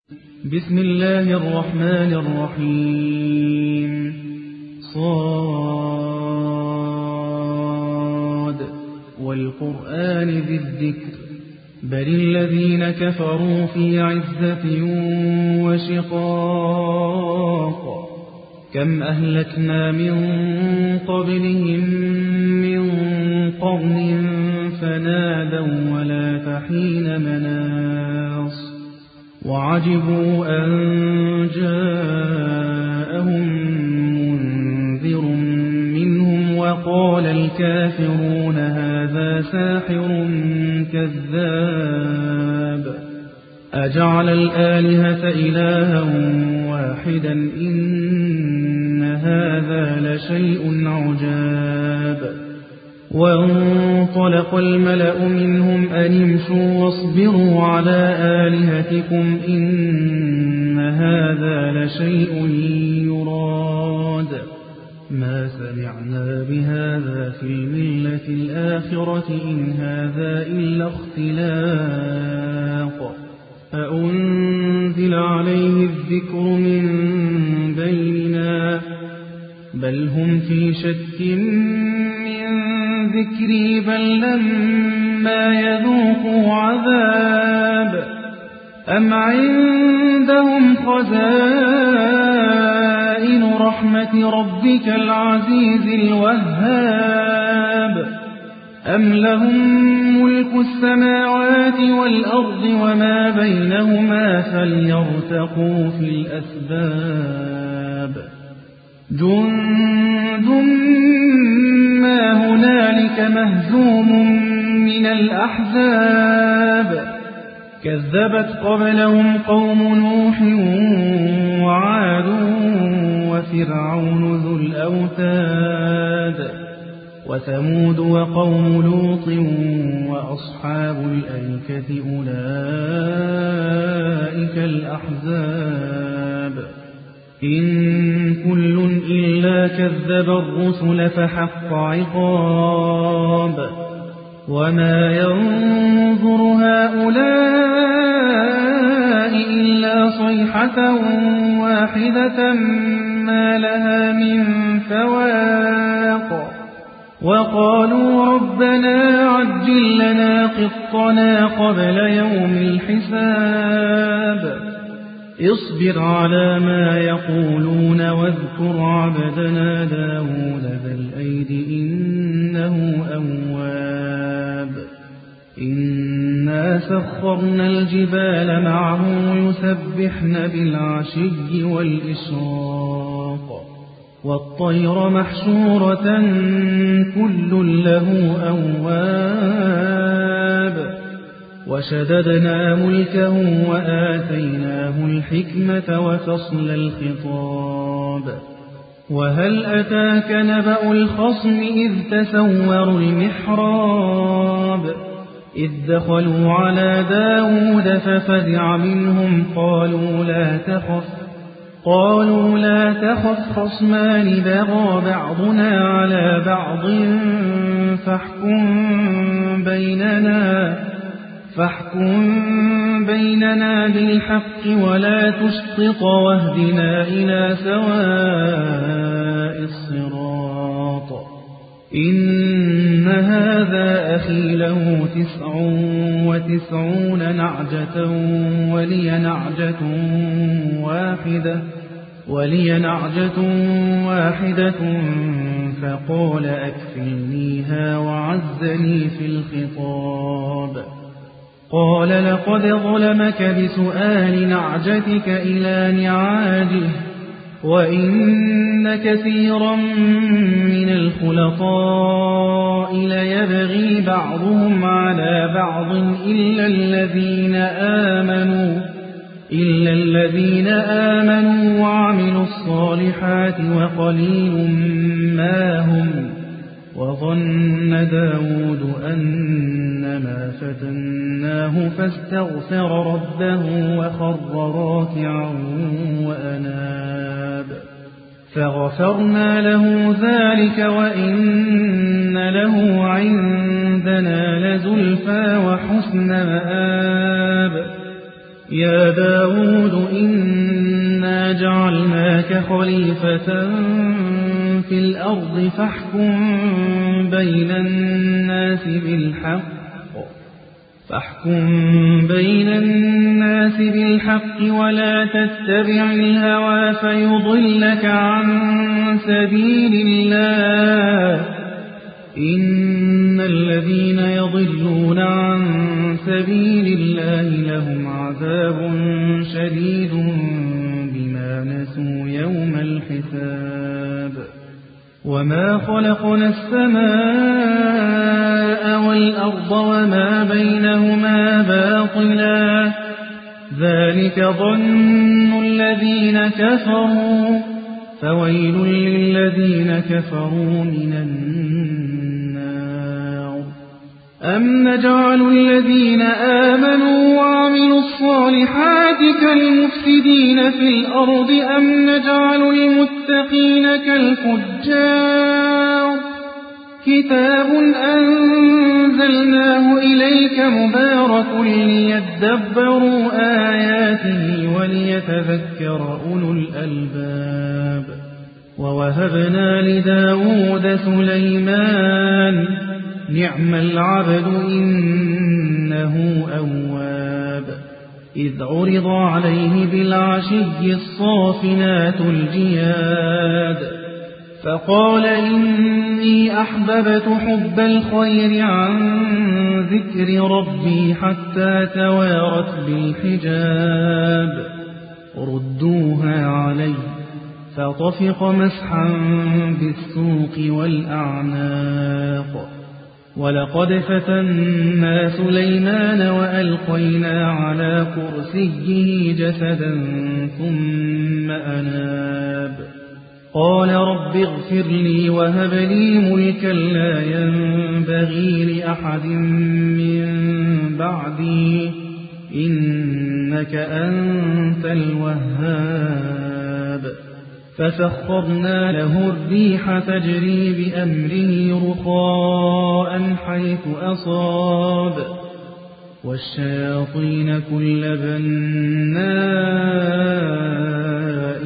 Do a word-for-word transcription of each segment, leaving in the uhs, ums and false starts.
بسم الله الرحمن الرحيم صاد والقرآن ذي الذكر بل الذين كفروا في عزة وشقاق كم أهلكنا من قبلهم من قرن فنادوا ولا تحين مناص وعجبوا أن جاءهم منذر منهم وقال الكافرون هذا ساحر كذاب أجعل الآلهة إلها واحدا إن هذا لشيء عجاب وانطلق الملأ منهم أن امشوا واصبروا على آلهتكم إن هذا لشيء يراد ما سمعنا بهذا في الملة الآخرة إن هذا إلا اختلاق أأنزل عليه الذكر من بيننا بل هم في شك من ذكري بل لما يذوقوا عذاب أم عندهم خزائن رحمة ربك العزيز الوهاب أم لهم ملك السماوات والأرض وما بينهما فليرتقوا في الأسباب جند ما هنالك مهزوم من الأحزاب كذبت قبلهم قوم نوح وعاد وفرعون ذو الأوتاد وثمود وقوم لوط وأصحاب الأيكة أولئك الأحزاب إن كل إلا كذب الرسل فحق عقاب وما ينظر هؤلاء إلا صيحة واحدة ما لها من فواق وقالوا ربنا عجل لنا قطنا قبل يوم الحساب اصبر على ما يقولون واذكر عبدنا داود ذا الأيد إنه أواب إنا سخرنا الجبال معه يسبحن بالعشي والإشراق والطير محشورة كل له أواب وشددنا ملكه وآتيناه الحكمة وفصل الخطاب وهل أتاك نبأ الخصم إذ تسوروا المحراب إذ دخلوا على داود ففزع منهم قالوا لا تخف قالوا لا تخف خصمان بغى بعضنا على بعض فاحكم بيننا فاحكم بيننا بالحق ولا تشطط واهدنا إلى سواء الصراط إن هذا أخي له تسع وتسعون نعجة ولي نعجة واحدة ولي نعجة واحدة فقال أكفلنيها وعزني في الخطاب قال لقد ظلمك بسؤال نعجتك إلى نعاجه وإن كثيرا من الخلطاء ليبغي بعضهم على بعض إلا الذين آمنوا إلا الذين آمنوا وعملوا الصالحات وقليل ما هم وظن داود أنما فتناه فاستغفر ربه وخر راكعا وأناب فغفرنا له ذلك وإن له عندنا لزلفى وحسن مآب يا داود إنا جعلناك خليفة في الأرض فاحكم بين الناس بالحق فاحكم بين الناس بالحق ولا تتبع الهوى فيضلك عن سبيل الله إن الذين يضلون عن سبيل الله لهم عذاب شديد بما نسوا يوم الحساب وما خلقنا السماء والأرض وما بينهما باطلا ذلك ظن الذين كفروا فويل للذين كفروا من النار أم نجعل الذين آمنوا وعملوا الصالحات كالمفسدين في الأرض أم نجعل المتقين كالفجار كتاب أنزلناه إليك مبارك ليدبروا آياته وليتذكر أولو الألباب ووهبنا لداود سليمان نعم العبد إنه أواب إذ عرض عليه بالعشي الصافنات الجياد فقال إني أحببت حب الخير عن ذكر ربي حتى توارت بالحجاب ردوها علي فطفق مسحا بالسوق والأعناق ولقد فتنا سليمان وألقينا على كرسيه جسدا ثم أناب قال رب اغفر لي وهب لي ملكا لا ينبغي لأحد من بعدي إنك أنت الوهاب فسخرنا له الريح تجري بأمره رخاء حيث أصاب والشياطين كل بناء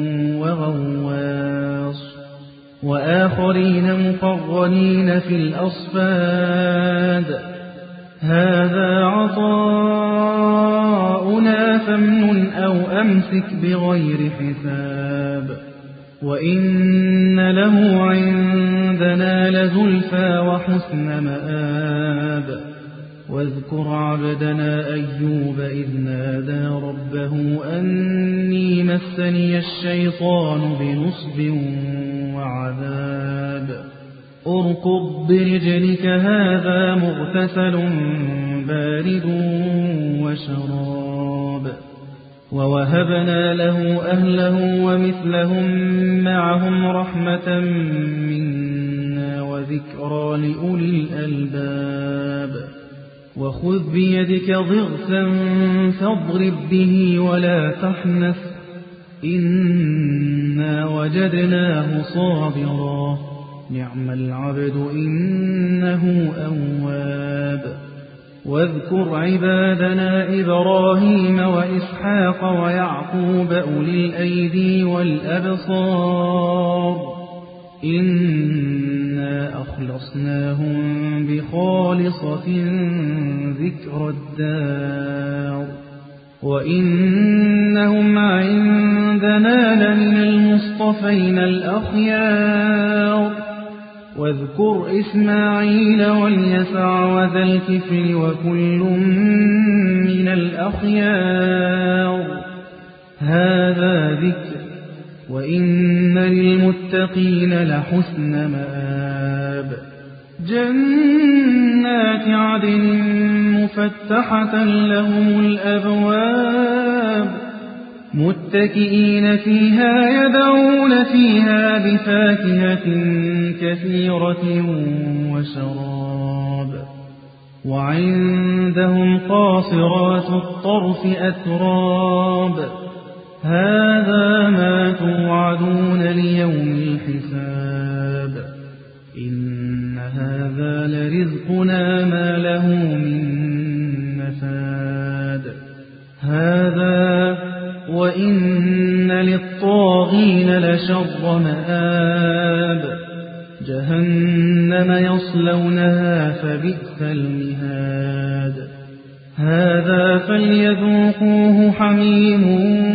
وغواص وآخرين مقرنين في الأصفاد هذا عطاؤنا فامنن أو أمسك بغير حساب وإن له عندنا لزلفى وحسن مآب واذكر عبدنا أيوب إذ نادى ربه أني مسني الشيطان بنصب وعذاب اركض برجلك هذا مغتسل بارد وشراب ووهبنا له أهله ومثلهم معهم رحمة منا وذكرى لأولي الألباب وخذ بيدك ضغثا فاضرب به ولا تحنث إنا وجدناه صابرا نعم العبد إنه أواب واذكر عبادنا إبراهيم وإسحاق ويعقوب أولي الأيدي والأبصار إنا أخلصناهم بخالصة ذكر الدار وإنهم عندنا لمن المصطفين الأخيار واذكر إسماعيل واليسع وذا الكفل وكل من الأخيار هذا ذكر وإن للمتقين لحسن مآب جنات عدن مفتحة لهم الأبواب متكئين فيها يدعون فيها بفاكهة كثيرة وشراب وعندهم قاصرات الطرف أتراب هذا ما توعدون ليوم الحساب إن هذا لرزقنا ما له من نفاد هذا وإن للطاغين لشر مآب جهنم يصلونها فبئس المهاد هذا فليذوقوه حميم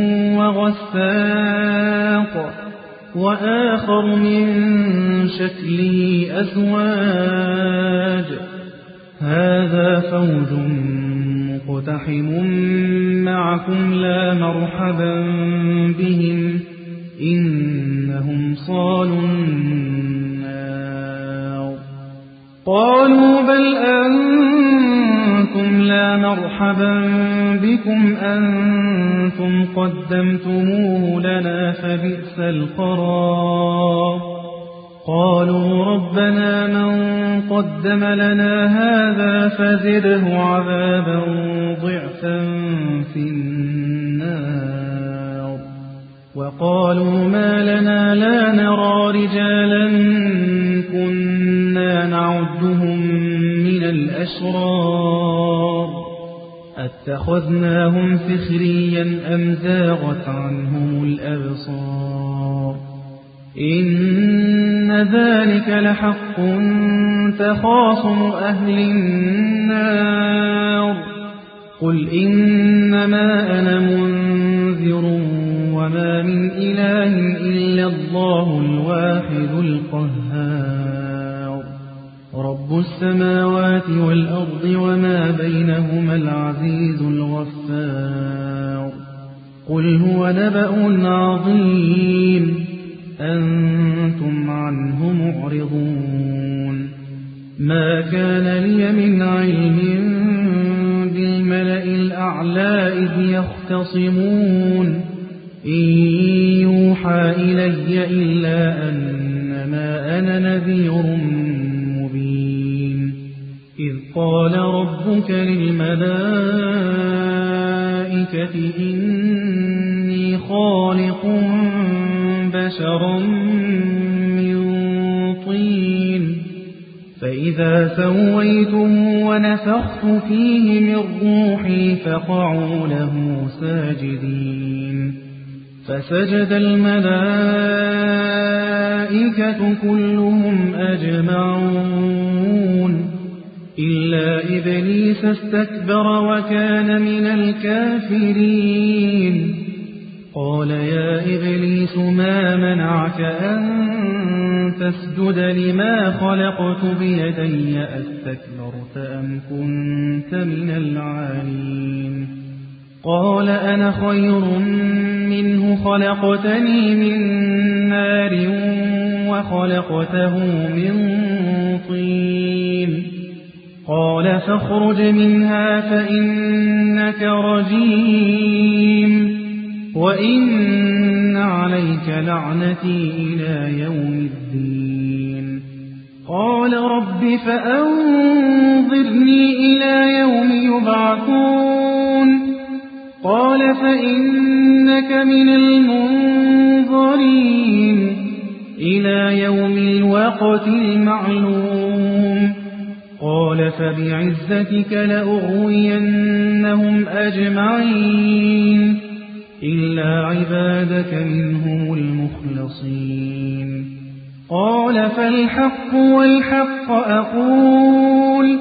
وغساق وآخر من شكله أزواج هذا فوج مقتحم معكم لا مرحبا بهم إنهم صالوا النار قالوا بل أنتم لا مرحبا بكم أنتم قدمتموه لنا فبئس القرار قالوا ربنا من قدم لنا هذا فزده عذابا ضعفا في النار وقالوا ما لنا لا نرى رجالا كنا نعدهم من الأشرار أتخذناهم سخريا أم زاغت عنهم الأبصار إن ذلك لحق تخاصم أهل النار قل إنما أنا منذر وما من إله إلا الله الواحد القهار رب السماوات والأرض وما بينهما العزيز الغفار قل هو نبأ عظيم أنتم عنه معرضون ما كان لي من علم بالملأ الأعلى إذ يختصمون إن يوحى إلي إلا أنما أنا نذير مبين إذ قال ربك للملائكة إني خالق بشرا من طين فإذا سويته ونفخت فيه من روحي فقعوا له ساجدين فسجد الملائكة كلهم أجمعون إلا إبليس استكبر وكان من الكافرين قال يا إبليس ما منعك أن تسجد لما خلقت بيدي أستكبرت أم كنت من العالين قال أنا خير منه خلقتني من نار وخلقته من طين قال فاخرج منها فإنك رجيم وإن عليك لعنتي إلى يوم الدين قال رب فأنظرني إلى يوم يبعثون قال فإنك من المنظرين إلى يوم الوقت المعلوم قال فبعزتك لأغوينهم أجمعين إلا عبادك منهم المخلصين قال فالحق والحق أقول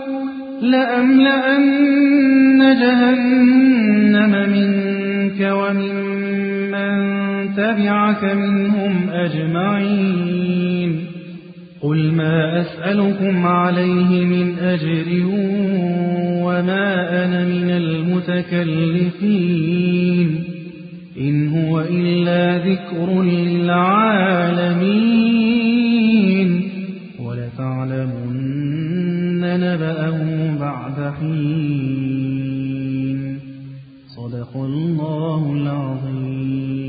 لأملأن جهنم منك وممن تبعك منهم أجمعين قل ما أسألكم عليه من أجر وما أنا من المتكلفين إن هو إلا ذكر للعالمين ولتعلمن نبأه بعد حين صدق الله العظيم.